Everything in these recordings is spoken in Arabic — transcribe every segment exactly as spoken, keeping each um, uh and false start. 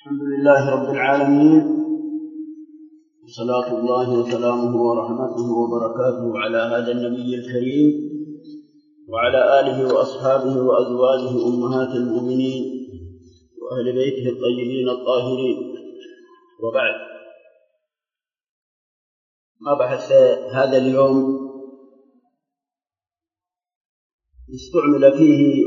الحمد لله رب العالمين، وصلاة الله وسلامه ورحمته وبركاته على هذا النبي الكريم وعلى آله وأصحابه وأزواجه أمهات المؤمنين وأهل بيته الطيبين الطاهرين، وبعد. مبحث هذا اليوم استعمل فيه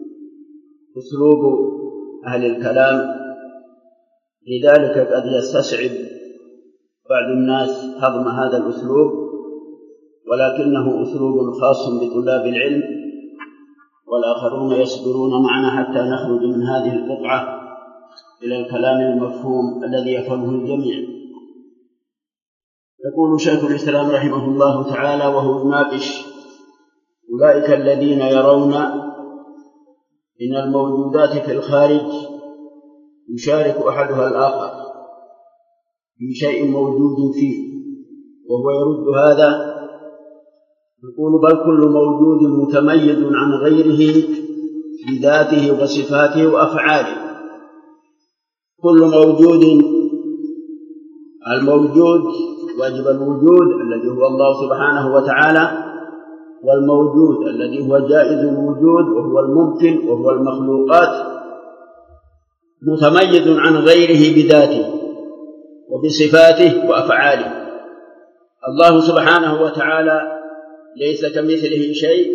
أسلوب أهل الكلام، لذلك قد يستصعب بعض الناس هضم هذا الأسلوب، ولكنه أسلوب خاص بطلاب العلم، والآخرون يصبرون معنا حتى نخرج من هذه القطعة إلى الكلام المفهوم الذي يفهمه الجميع. يقول شيخ الإسلام رحمه الله تعالى وهو يناقش: أولئك الذين يرون إن الموجودات في الخارج يشارك أحدها الآخر في شيء موجود فيه، وهو يرد هذا، يقول: بل كل موجود متميز عن غيره بذاته وصفاته وأفعاله. كل موجود، الموجود واجب الوجود الذي هو الله سبحانه وتعالى، والموجود الذي هو جائز الوجود وهو الممكن وهو المخلوقات، متميز عن غيره بذاته وبصفاته وأفعاله. الله سبحانه وتعالى ليس كمثله شيء،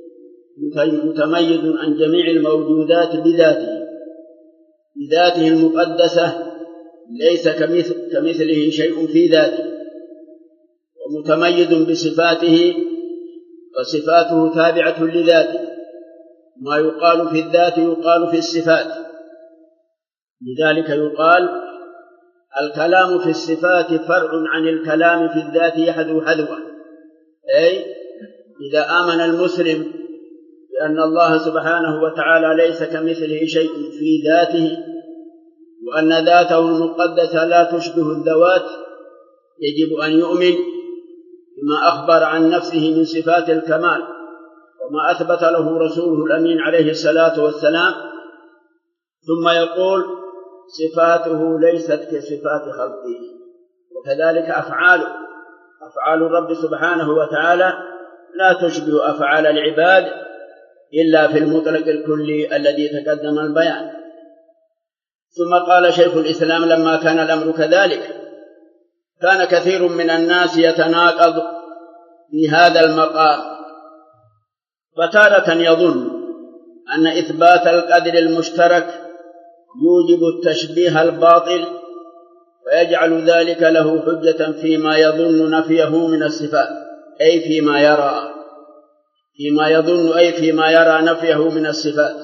متميز عن جميع الموجودات بذاته بذاته المقدسة، ليس كمثله شيء في ذاته، ومتميز بصفاته، وصفاته تابعة لذاته. ما يقال في الذات يقال في الصفات، لذلك يقال: الكلام في الصفات فرع عن الكلام في الذات يحذو حذوه. أي إذا آمن المسلم بأن الله سبحانه وتعالى ليس كمثله شيء في ذاته، وأن ذاته المقدسة لا تشبه الذوات، يجب أن يؤمن بما أخبر عن نفسه من صفات الكمال وما أثبت له رسوله الأمين عليه الصلاة والسلام، ثم يقول: صفاته ليست كصفات خلقه. وكذلك أفعاله، أفعال الرب سبحانه وتعالى لا تشبه أفعال العباد إلا في المطلق الكلي الذي تقدم البيان. ثم قال شيخ الإسلام: لما كان الأمر كذلك، كان كثير من الناس يتناقض في هذا المقام، فتارة يظن أن إثبات القدر المشترك يوجب التشبيه الباطل، ويجعل ذلك له حجة فيما يظن نفيه من الصفات، أي فيما يرى فيما يظن أي فيما يرى نفيه من الصفات،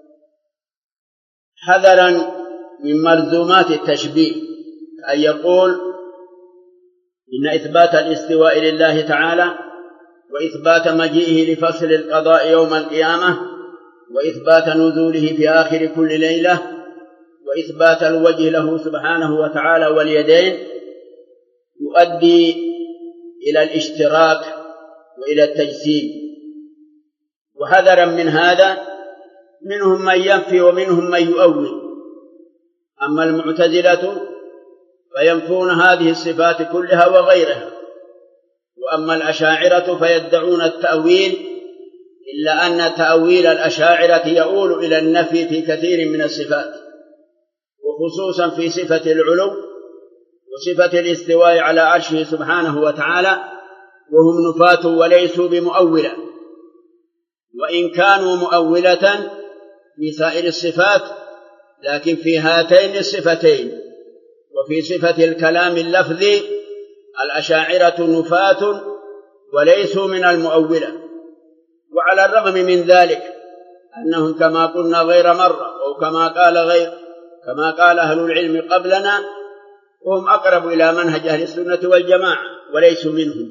حذرا من ملزومات التشبيه، أن يقول إن إثبات الاستواء لله تعالى، وإثبات مجيئه لفصل القضاء يوم القيامة، وإثبات نزوله في آخر كل ليلة، وإثبات الوجه له سبحانه وتعالى واليدين، يؤدي إلى الاشتراك وإلى التجسيم. وحذرا من هذا، منهم من ينفي ومنهم من يؤول. أما المعتزلة فينفون هذه الصفات كلها وغيرها، وأما الأشاعرة فيدعون التأويل، إلا أن تأويل الأشاعرة يؤول إلى النفي في كثير من الصفات، وخصوصا في صفة العلو وصفة الاستواء على عرشه سبحانه وتعالى، وهم نفاة وليسوا بمؤولة، وإن كانوا مؤولة في سائر الصفات، لكن في هاتين الصفتين وفي صفة الكلام اللفظي الأشاعرة نفاة وليسوا من المؤولة. وعلى الرغم من ذلك أنهم كما قلنا غير مرة، أو كما قال غير كما قال أهل العلم قبلنا، وهم أقرب إلى منهج أهل السنة والجماعة وليسوا منهم،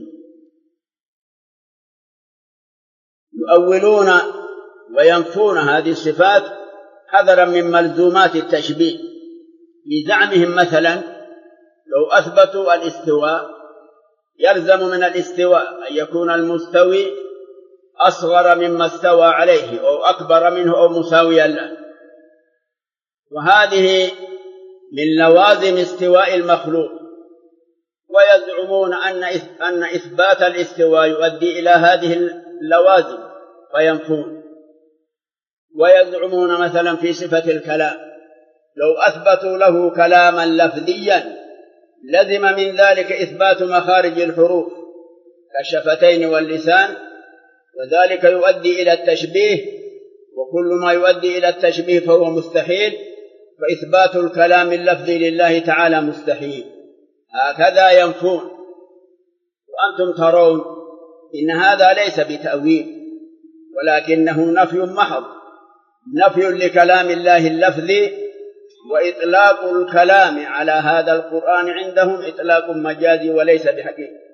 يؤولون وينفون هذه الصفات حذرا من ملزومات التشبيه. بزعمهم مثلا لو أثبتوا الاستواء، يلزم من الاستواء أن يكون المستوي أصغر مما استوى عليه، أو أكبر منه، أو مساويا له، وهذه من لوازم استواء المخلوق، ويزعمون أن أن إثبات الاستواء يؤدي إلى هذه اللوازم فينفون. ويزعمون مثلا في صفة الكلام لو أثبتوا له كلاما لفظيا لزم من ذلك إثبات مخارج الحروف كالشفتين واللسان، وذلك يؤدي إلى التشبيه، وكل ما يؤدي إلى التشبيه فهو مستحيل، فإثبات الكلام اللفظي لله تعالى مستحيل. هكذا ينفون. وأنتم ترون إن هذا ليس بتأويل ولكنه نفي محض، نفي لكلام الله اللفظي، وإطلاق الكلام على هذا القرآن عندهم إطلاق مجازي وليس بحقيقي.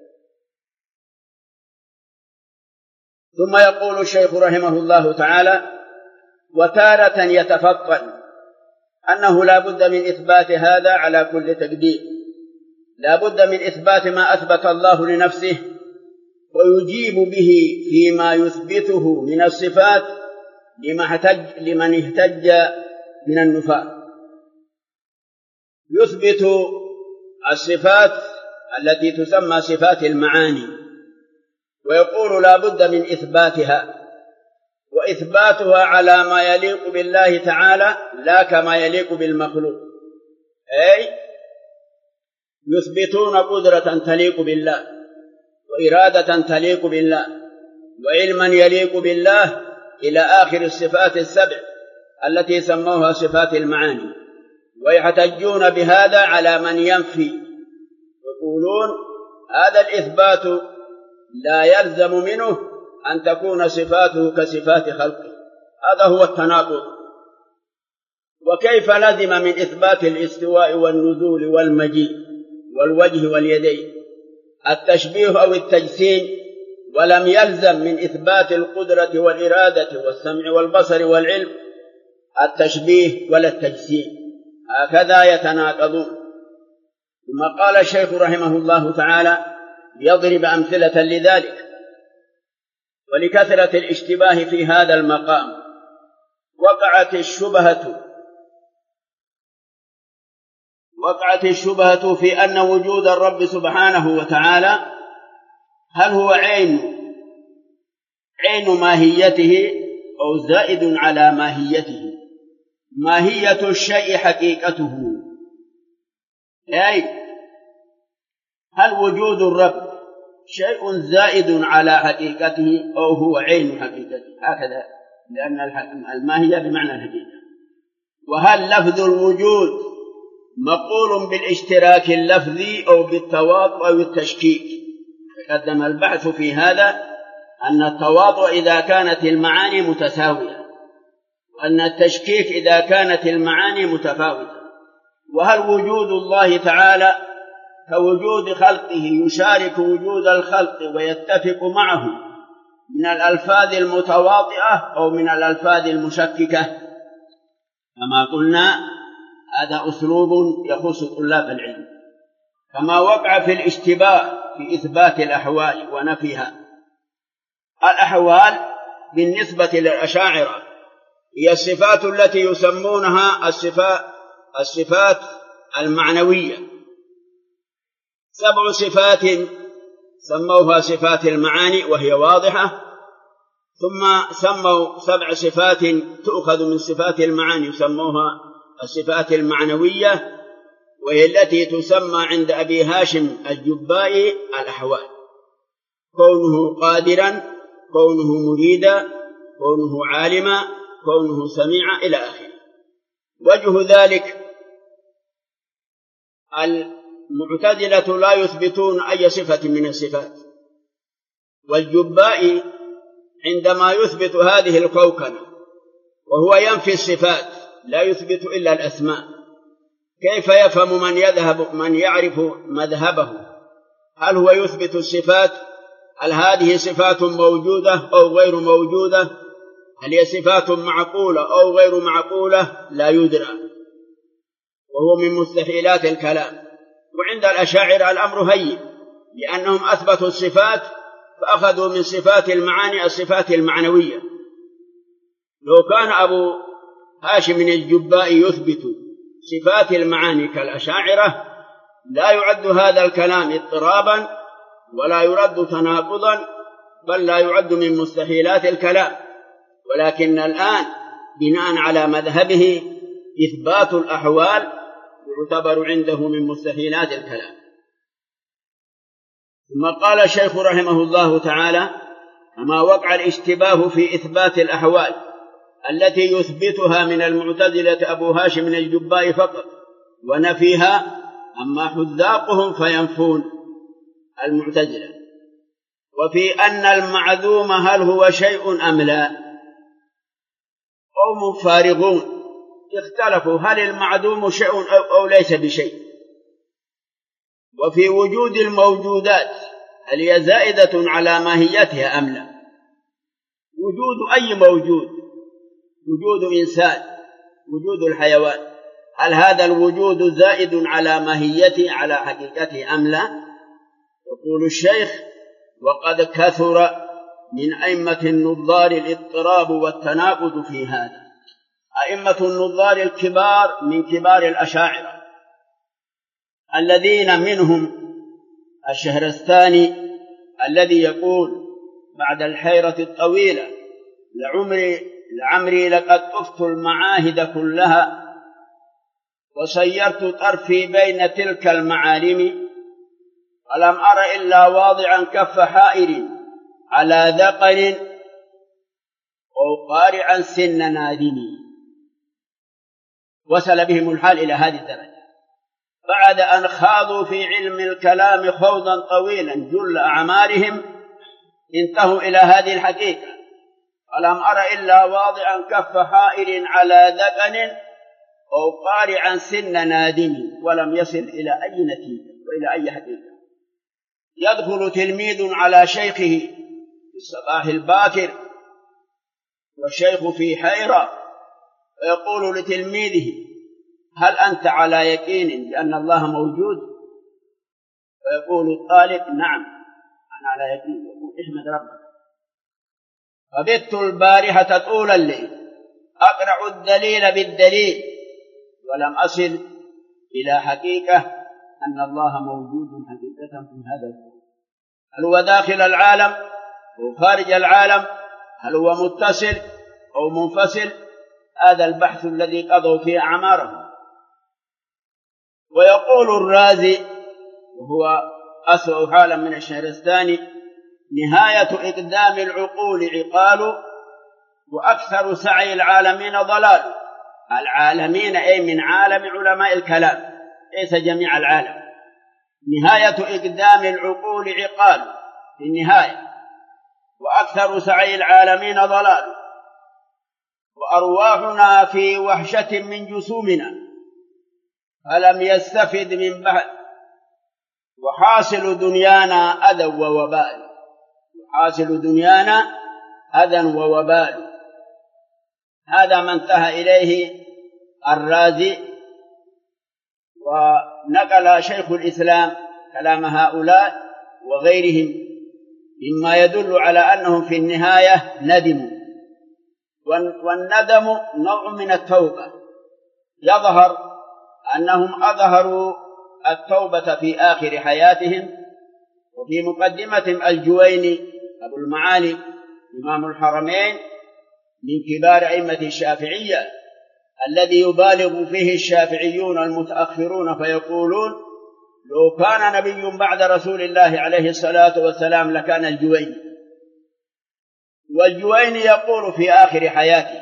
ثم يقول الشيخ رحمه الله تعالى: وتارة يتفطن أنه لا بد من إثبات هذا على كل تقدير، لا بد من إثبات ما أثبت الله لنفسه ويجيب به فيما يثبته من الصفات لمن اهتج من النفاة. يثبت الصفات التي تسمى صفات المعاني ويقول لا بد من إثباتها، وإثباتها على ما يليق بالله تعالى لا كما يليق بالمخلوق، أي يثبتون قدرة تليق بالله، وإرادة تليق بالله، وعلما يليق بالله إلى آخر الصفات السبع التي سموها صفات المعاني، ويحتجون بهذا على من ينفي، يقولون هذا الإثبات لا يلزم منه أن تكون صفاته كصفات خلقه، هذا هو التناقض. وكيف لزم من إثبات الاستواء والنزول والمجيء والوجه واليدين التشبيه أو التجسيم، ولم يلزم من إثبات القدرة والإرادة والسمع والبصر والعلم التشبيه ولا التجسيم؟ هكذا يتناقضون. ثم قال الشيخ رحمه الله تعالى يضرب أمثلة لذلك ولكثرة الاشتباه في هذا المقام. وقعت الشبهة وقعت الشبهة في أن وجود الرب سبحانه وتعالى هل هو عين عين ماهيته أو زائد على ماهيته؟ ماهية الشيء حقيقته، أي هل وجود الرب شيء زائد على حقيقته أو هو عين حقيقته؟ هكذا، لأن الماهية بمعنى الحقيقة. وهل لفظ الوجود مقول بالاشتراك اللفظي أو بالتواطؤ أو التشكيك؟ تقدم البحث في هذا أن التواطؤ إذا كانت المعاني متساوية، وأن التشكيك إذا كانت المعاني متفاوتة. وهل وجود الله تعالى كوجود خلقه يشارك وجود الخلق ويتفق معه من الألفاظ المتواطئة أو من الألفاظ المشككة؟ كما قلنا هذا أسلوب يخص طلاب العلم. كما وقع في الاشتباه في إثبات الأحوال ونفيها. الأحوال بالنسبة للأشاعرة هي الصفات التي يسمونها الصفات, الصفات المعنوية، سبع صفات سموها صفات المعاني وهي واضحة، ثم سموا سبع صفات تؤخذ من صفات المعاني يسموها الصفات المعنوية، وهي التي تسمى عند أبي هاشم الجبائي الأحوال: كونه قادرا، كونه مريدا، كونه عالما، كونه سميعا، إلى آخره. وجه ذلك المعتزلة لا يثبتون أي صفة من الصفات، والجبائي عندما يثبت هذه الكوكبة وهو ينفي الصفات لا يثبت إلا الأسماء، كيف يفهم من يذهب من يعرف مذهبه؟ هل هو يثبت الصفات؟ هل هذه صفات موجودة أو غير موجودة؟ هل هي صفات معقولة أو غير معقولة؟ لا يدرى، وهو من مستحيلات الكلام. وعند الأشاعرة الأمر هين، لأنهم أثبتوا الصفات فأخذوا من صفات المعاني الصفات المعنوية. لو كان أبو هاشم الجبائي يثبت صفات المعاني كالأشاعرة لا يعد هذا الكلام اضطرابا ولا يرد تناقضا، بل لا يعد من مستحيلات الكلام، ولكن الآن بناء على مذهبه إثبات الأحوال يعتبر عنده من مستحيلات الكلام. ثم قال الشيخ رحمه الله تعالى: كما وقع الاشتباه في إثبات الأحوال التي يثبتها من المعتزلة أبو هاشم من الجباء فقط ونفيها، أما حذاقهم فينفون المعتزلة. وفي أن المعدوم هل هو شيء أم لا، قوم فارغون اختلفوا هل المعدوم شيء أو ليس بشيء. وفي وجود الموجودات هل هي زائدة على ماهيتها أم لا، وجود أي موجود، وجود إنسان، وجود الحيوان، هل هذا الوجود زائد على ماهيته على حقيقته أم لا؟ يقول الشيخ: وقد كثر من أئمة النظار الاضطراب والتناقض في هذا. أئمة النظار الكبار من كبار الأشاعرة الذين منهم الشهرستاني الذي يقول بعد الحيرة الطويلة: لعمري لعمري لقد طفت المعاهد كلها وسيرت طرفي بين تلك المعالم، ولم أر إلا واضعا كف حائر على ذقن أو قارعا سن نادم. وصل بهم الحال إلى هذه الدرجة بعد أن خاضوا في علم الكلام خوضا طويلا جل أعمارهم، انتهوا إلى هذه الحقيقة: ولم أر إلا واضعا كف حائر على ذقن أو قارعا سن نادم، ولم يصل إلى أي نتيجة وإلى أي حقيقة. يدخل تلميذ على شيخه في الصباح الباكر والشيخ في حيرة ويقول لتلميذه: هل أنت على يقين بأن الله موجود؟ فيقول الطالب: نعم أنا على يقين. يقول: احمد ربك. فبت البارحة طول الليل أقرع الدليل بالدليل ولم أصل إلى حقيقة أن الله موجود حقيقة في هذا الكون. هل هو داخل العالم أو خارج العالم؟ هل هو متصل أو منفصل؟ هذا البحث الذي قضوا فيه أعمارهم. ويقول الرازي وهو أسوأ حالا من الشهرستاني: نهاية إقدام العقول عقال وأكثر سعي العالمين ضلال. العالمين أي من عالم علماء الكلام، ليس جميع العالم. نهاية إقدام العقول عقال في النهاية، وأكثر سعي العالمين ضلال، وأرواحنا في وحشة من جسومنا فلم يستفد من بعد، وحاصل دنيانا أذى ووبال. وحاصل دنيانا أذى ووبال. هذا ما انتهى إليه الرازي. ونقل شيخ الإسلام كلام هؤلاء وغيرهم مما يدل على أنهم في النهاية ندموا، والندم نوع من التوبة. يظهر أنهم أظهروا التوبة في آخر حياتهم. وفي مقدمة الجويني أبو المعالي إمام الحرمين من كبار أئمة الشافعية الذي يبالغ فيه الشافعيون المتأخرون فيقولون: لو كان نبي بعد رسول الله عليه الصلاة والسلام لكان الجويني. والجويني يقول في آخر حياته: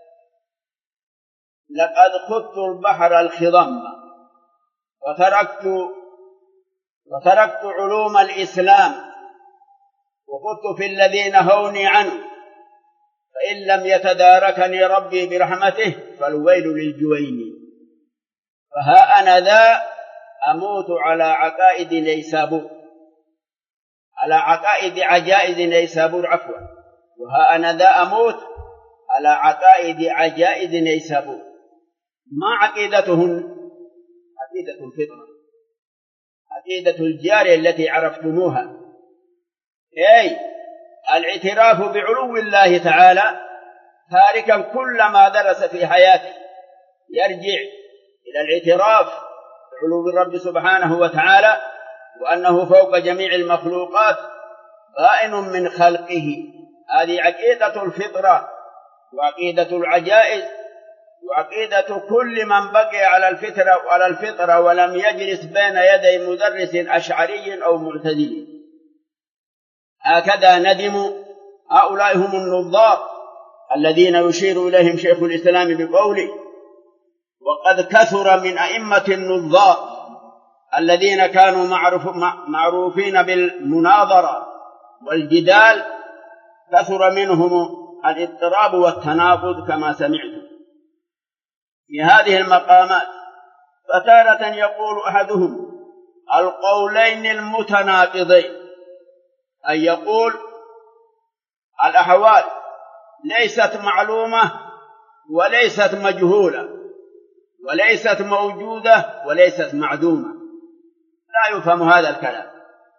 لقد خضت البحر الخضم وتركت وتركت علوم الإسلام وخضت في الذي نهوني عنه، فإن لم يتداركني ربي برحمته فالويل للجويني. فها أنا ذا أموت على عقائد نيسابور، على عقائد عجائز نيسابور عفوا وها أنا ذا أموت على عقائد عجائز نيسابور. ما عقيدتهن؟ عقيدة الفطرة، عقيدة الجارية التي عرفتموها، أي الاعتراف بعلو الله تعالى، تاركا كل ما درس في حياته يرجع إلى الاعتراف بعلو الرب سبحانه وتعالى وأنه فوق جميع المخلوقات بائن من خلقه. هذه عقيدة الفطرة وعقيدة العجائز وعقيدة كل من بقي على الفطرة وعلى الفطرة ولم يجلس بين يدي مدرس أشعري أو معتزلي. هكذا ندموا هؤلاء هم النظار الذين يشير إليهم شيخ الإسلام بقوله: وقد كثر من أئمة النظار الذين كانوا معروف معروفين بالمناظرة والجدال، كثر منهم الاضطراب والتناقض كما سمعتم في هذه المقامات. فتارة يقول أحدهم القولين المتناقضين، أن يقول الأحوال ليست معلومة وليست مجهولة وليست موجودة وليست معدومة، لا يفهم هذا الكلام.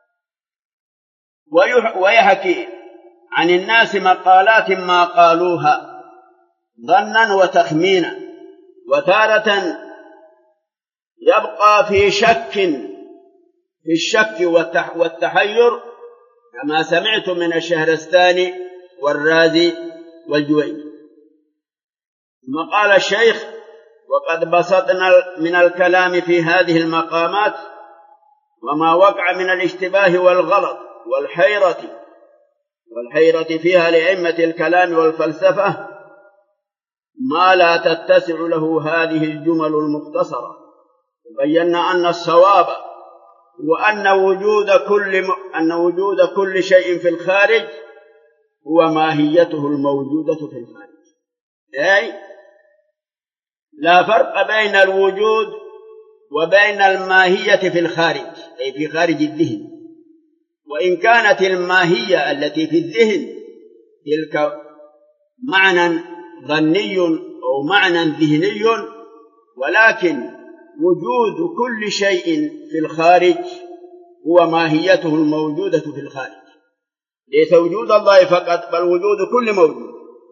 ويحكي عن الناس مقالات ما قالوها ظنا وتخمينا، وتارة يبقى في شك في الشك والتحير كما سمعت من الشهرستاني والرازي والجويني. ثم قال الشيخ: وقد بسطنا من الكلام في هذه المقامات وما وقع من الاشتباه والغلط والحيرة والحيرة فيها لأئمة الكلام والفلسفة ما لا تتسع له هذه الجمل المختصرة. وبينا أن الصواب هو أن وجود كل م... أن وجود كل شيء في الخارج هو ماهيته الموجودة في الخارج، أي لا فرق بين الوجود وبين الماهية في الخارج، أي في خارج الذهن. وإن كانت الماهية التي في الذهن تلك معنى ظني أو معنى ذهني، ولكن وجود كل شيء في الخارج هو ماهيته الموجودة في الخارج، ليس وجود الله فقط بل وجود كل موجود،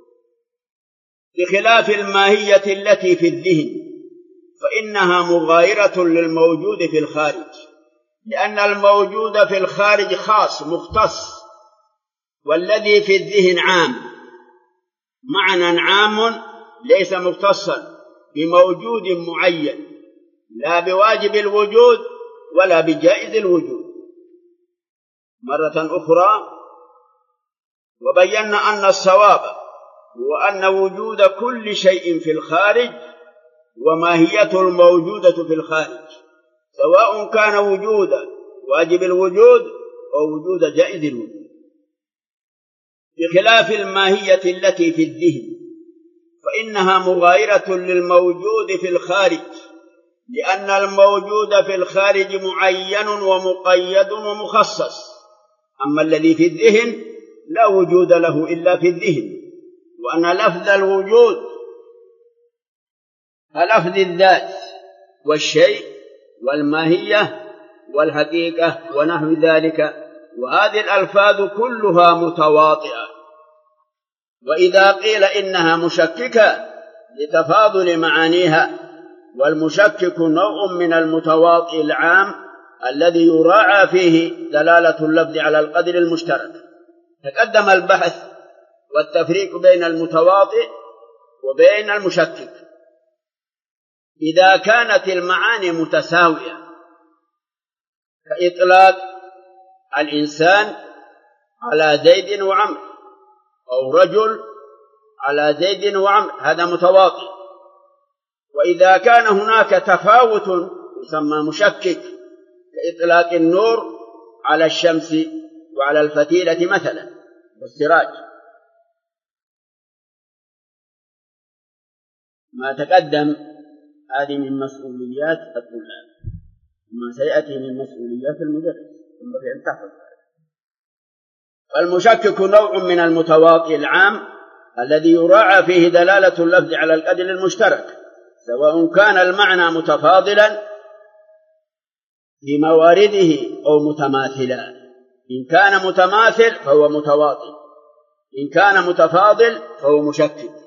بخلاف الماهية التي في الذهن فإنها مغايرة للموجود في الخارج، لأن الموجود في الخارج خاص مختص، والذي في الذهن عام، معنى عام ليس مختصا بموجود معين، لا بواجب الوجود ولا بجائز الوجود. مرة أخرى وبينا أن الصواب هو أن وجود كل شيء في الخارج وماهيته الموجودة في الخارج، سواء كان وجود واجب الوجود أو وجود جائز الوجود، بخلاف الماهية التي في الذهن فإنها مغايرة للموجود في الخارج، لأن الموجود في الخارج معين ومقيد ومخصص، أما الذي في الذهن لا وجود له إلا في الذهن. وأن لفظ الوجود كلفظ الذات والشيء والماهية والحقيقة ونحو ذلك، وهذه الألفاظ كلها متواطئة. وإذا قيل إنها مشككة لتفاضل معانيها، والمشكك نوع من المتواطئ العام الذي يراعى فيه دلالة اللفظ على القدر المشترك. تقدم البحث والتفريق بين المتواطئ وبين المشكك. إذا كانت المعاني متساوية كإطلاق الإنسان على زيد وعمر، أو رجل على زيد وعمر، هذا متواطئ. وإذا كان هناك تفاوت يسمى مشكك، كإطلاق النور على الشمس وعلى الفتيلة مثلا والسراج. ما تقدم هذه من مسؤوليات الطلاب، ما سيأتي من مسؤوليات المدرس، ينبغي أن تحفظ. فالمشكك نوع من المتواطئ العام الذي يراعى فيه دلالة اللفظ على القدر المشترك، سواء كان المعنى متفاضلا في موارده أو متماثلا. إن كان متماثل فهو متواطئ، إن كان متفاضل فهو مشكك.